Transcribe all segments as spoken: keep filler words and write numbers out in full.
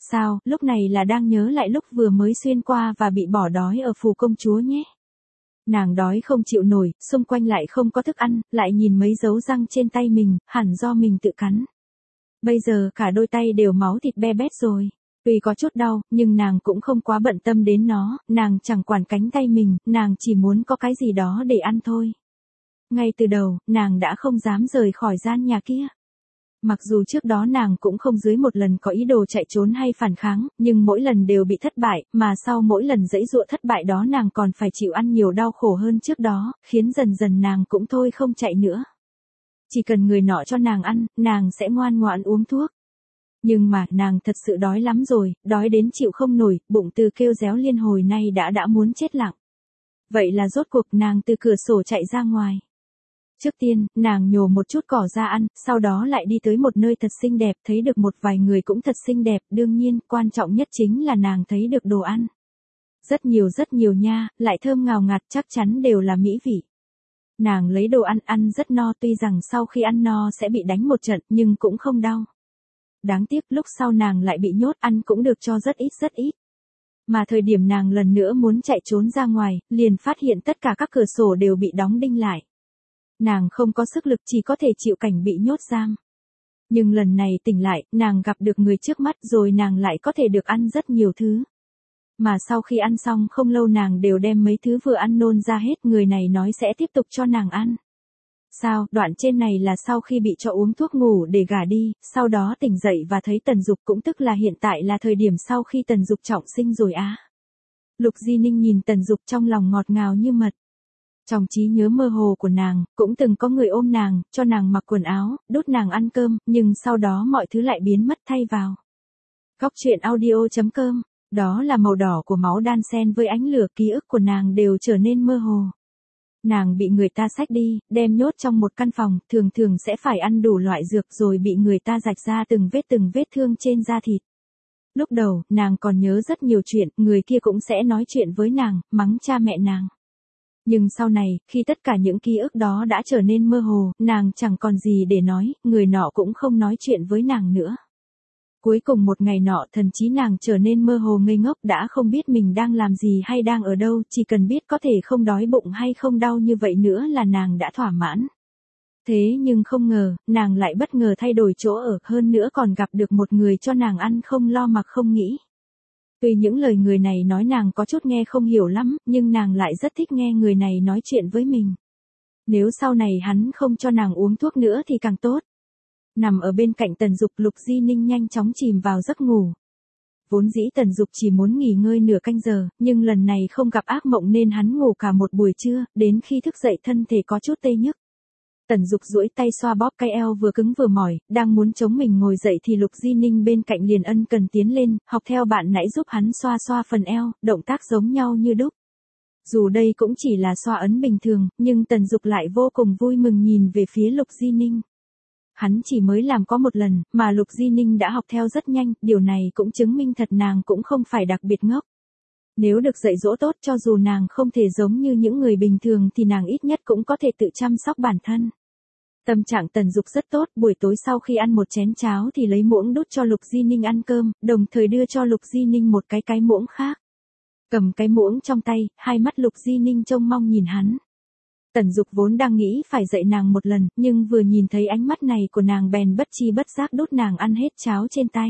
Sao, lúc này là đang nhớ lại lúc vừa mới xuyên qua và bị bỏ đói ở phủ công chúa nhé. Nàng đói không chịu nổi, xung quanh lại không có thức ăn, lại nhìn mấy dấu răng trên tay mình, hẳn do mình tự cắn. Bây giờ cả đôi tay đều máu thịt be bét rồi. Tuy có chút đau, nhưng nàng cũng không quá bận tâm đến nó, nàng chẳng quản cánh tay mình, nàng chỉ muốn có cái gì đó để ăn thôi. Ngay từ đầu, nàng đã không dám rời khỏi gian nhà kia. Mặc dù trước đó nàng cũng không dưới một lần có ý đồ chạy trốn hay phản kháng, nhưng mỗi lần đều bị thất bại, mà sau mỗi lần giãy giụa thất bại đó nàng còn phải chịu ăn nhiều đau khổ hơn trước đó, khiến dần dần nàng cũng thôi không chạy nữa. Chỉ cần người nọ cho nàng ăn, nàng sẽ ngoan ngoãn uống thuốc. Nhưng mà, nàng thật sự đói lắm rồi, đói đến chịu không nổi, bụng từ kêu réo liên hồi nay đã đã muốn chết lặng. Vậy là rốt cuộc nàng từ cửa sổ chạy ra ngoài. Trước tiên, nàng nhổ một chút cỏ ra ăn, sau đó lại đi tới một nơi thật xinh đẹp, thấy được một vài người cũng thật xinh đẹp, đương nhiên, quan trọng nhất chính là nàng thấy được đồ ăn. Rất nhiều rất nhiều nha, lại thơm ngào ngạt, chắc chắn đều là mỹ vị. Nàng lấy đồ ăn, ăn rất no, tuy rằng sau khi ăn no sẽ bị đánh một trận, nhưng cũng không đau. Đáng tiếc, lúc sau nàng lại bị nhốt, ăn cũng được cho rất ít rất ít. Mà thời điểm nàng lần nữa muốn chạy trốn ra ngoài, liền phát hiện tất cả các cửa sổ đều bị đóng đinh lại. Nàng không có sức lực, chỉ có thể chịu cảnh bị nhốt giam. Nhưng lần này tỉnh lại, nàng gặp được người trước mắt rồi nàng lại có thể được ăn rất nhiều thứ. Mà sau khi ăn xong không lâu nàng đều đem mấy thứ vừa ăn nôn ra hết, người này nói sẽ tiếp tục cho nàng ăn. Sao, đoạn trên này là sau khi bị cho uống thuốc ngủ để gả đi, sau đó tỉnh dậy và thấy Tần Dục, cũng tức là hiện tại là thời điểm sau khi Tần Dục trọng sinh rồi á. Lục Di Ninh nhìn Tần Dục trong lòng ngọt ngào như mật. Trong trí nhớ mơ hồ của nàng, cũng từng có người ôm nàng, cho nàng mặc quần áo, đút nàng ăn cơm, nhưng sau đó mọi thứ lại biến mất thay vào. Góc truyện audio chấm com, đó là màu đỏ của máu đan xen với ánh lửa, ký ức của nàng đều trở nên mơ hồ. Nàng bị người ta xách đi, đem nhốt trong một căn phòng, thường thường sẽ phải ăn đủ loại dược rồi bị người ta rạch ra từng vết từng vết thương trên da thịt. Lúc đầu, nàng còn nhớ rất nhiều chuyện, người kia cũng sẽ nói chuyện với nàng, mắng cha mẹ nàng. Nhưng sau này, khi tất cả những ký ức đó đã trở nên mơ hồ, nàng chẳng còn gì để nói, người nọ cũng không nói chuyện với nàng nữa. Cuối cùng một ngày nọ, thần trí nàng trở nên mơ hồ ngây ngốc, đã không biết mình đang làm gì hay đang ở đâu, chỉ cần biết có thể không đói bụng hay không đau như vậy nữa là nàng đã thỏa mãn. Thế nhưng không ngờ, nàng lại bất ngờ thay đổi chỗ ở, hơn nữa còn gặp được một người cho nàng ăn không lo mặc không nghĩ. Tuy những lời người này nói nàng có chút nghe không hiểu lắm, nhưng nàng lại rất thích nghe người này nói chuyện với mình. Nếu sau này hắn không cho nàng uống thuốc nữa thì càng tốt. Nằm ở bên cạnh Tần Dục, Lục Di Ninh nhanh chóng chìm vào giấc ngủ. Vốn dĩ Tần Dục chỉ muốn nghỉ ngơi nửa canh giờ, nhưng lần này không gặp ác mộng nên hắn ngủ cả một buổi trưa, đến khi thức dậy thân thể có chút tê nhức. Tần Dục duỗi tay xoa bóp cái eo vừa cứng vừa mỏi, đang muốn chống mình ngồi dậy thì Lục Di Ninh bên cạnh liền ân cần tiến lên, học theo bạn nãy giúp hắn xoa xoa phần eo, động tác giống nhau như đúc. Dù đây cũng chỉ là xoa ấn bình thường, nhưng Tần Dục lại vô cùng vui mừng nhìn về phía Lục Di Ninh. Hắn chỉ mới làm có một lần, mà Lục Di Ninh đã học theo rất nhanh, điều này cũng chứng minh thật nàng cũng không phải đặc biệt ngốc. Nếu được dạy dỗ tốt, cho dù nàng không thể giống như những người bình thường thì nàng ít nhất cũng có thể tự chăm sóc bản thân. Tâm trạng Tần Dục rất tốt, buổi tối sau khi ăn một chén cháo thì lấy muỗng đút cho Lục Di Ninh ăn cơm, đồng thời đưa cho Lục Di Ninh một cái cái muỗng khác. Cầm cái muỗng trong tay, hai mắt Lục Di Ninh trông mong nhìn hắn. Tần Dục vốn đang nghĩ phải dạy nàng một lần, nhưng vừa nhìn thấy ánh mắt này của nàng bèn bất chi bất giác đút nàng ăn hết cháo trên tay.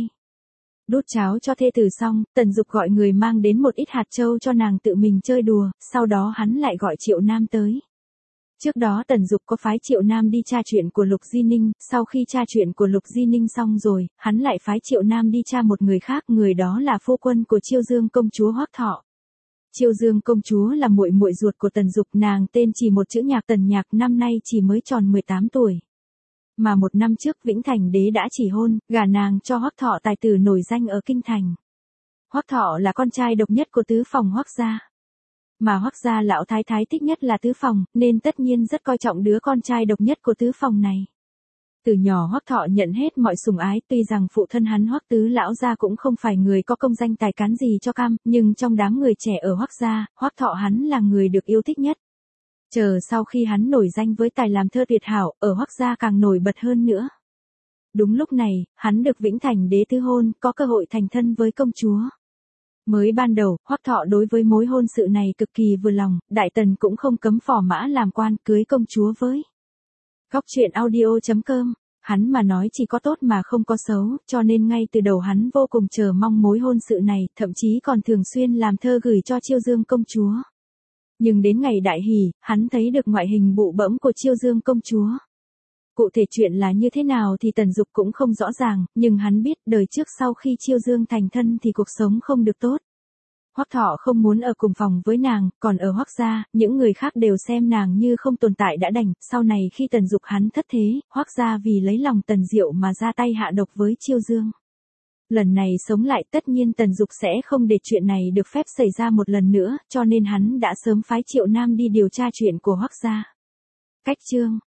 Đút cháo cho thê tử xong, Tần Dục gọi người mang đến một ít hạt châu cho nàng tự mình chơi đùa, sau đó hắn lại gọi Triệu Nam tới. Trước đó Tần Dục có phái Triệu Nam đi tra chuyện của Lục Di Ninh, sau khi tra chuyện của Lục Di Ninh xong rồi, hắn lại phái Triệu Nam đi tra một người khác, người đó là phu quân của Chiêu Dương công chúa Hoắc Thọ. Chiêu Dương công chúa là muội muội ruột của Tần Dục, nàng tên chỉ một chữ Nhạc, Tần Nhạc, năm nay chỉ mới tròn mười tám tuổi. Mà một năm trước Vĩnh Thành đế đã chỉ hôn, gả nàng cho Hoắc Thọ, tài tử nổi danh ở kinh thành. Hoắc Thọ là con trai độc nhất của tứ phòng Hoắc gia. Mà Hoắc gia lão thái thái thích nhất là tứ phòng, nên tất nhiên rất coi trọng đứa con trai độc nhất của tứ phòng này. Từ nhỏ Hoắc Thọ nhận hết mọi sủng ái, tuy rằng phụ thân hắn Hoắc tứ lão gia cũng không phải người có công danh tài cán gì cho cam, nhưng trong đám người trẻ ở Hoắc gia, Hoắc Thọ hắn là người được yêu thích nhất. Chờ sau khi hắn nổi danh với tài làm thơ tuyệt hảo, ở Hoắc gia càng nổi bật hơn nữa. Đúng lúc này, hắn được Vĩnh Thành đế tứ hôn, có cơ hội thành thân với công chúa. Mới ban đầu, Hoắc Thọ đối với mối hôn sự này cực kỳ vừa lòng, Đại Tần cũng không cấm phò mã làm quan cưới công chúa với. Góc truyện audio chấm com, hắn mà nói chỉ có tốt mà không có xấu, cho nên ngay từ đầu hắn vô cùng chờ mong mối hôn sự này, thậm chí còn thường xuyên làm thơ gửi cho Chiêu Dương công chúa. Nhưng đến ngày đại hỷ, hắn thấy được ngoại hình bụ bẫm của Chiêu Dương công chúa. Cụ thể chuyện là như thế nào thì Tần Dục cũng không rõ ràng, nhưng hắn biết đời trước sau khi Chiêu Dương thành thân thì cuộc sống không được tốt. Hoắc Thọ không muốn ở cùng phòng với nàng, còn ở Hoắc gia, những người khác đều xem nàng như không tồn tại đã đành, sau này khi Tần Dục hắn thất thế, Hoắc gia vì lấy lòng Tần Diệu mà ra tay hạ độc với Chiêu Dương. Lần này sống lại tất nhiên Tần Dục sẽ không để chuyện này được phép xảy ra một lần nữa, cho nên hắn đã sớm phái Triệu Nam đi điều tra chuyện của Hoắc gia. Cách chương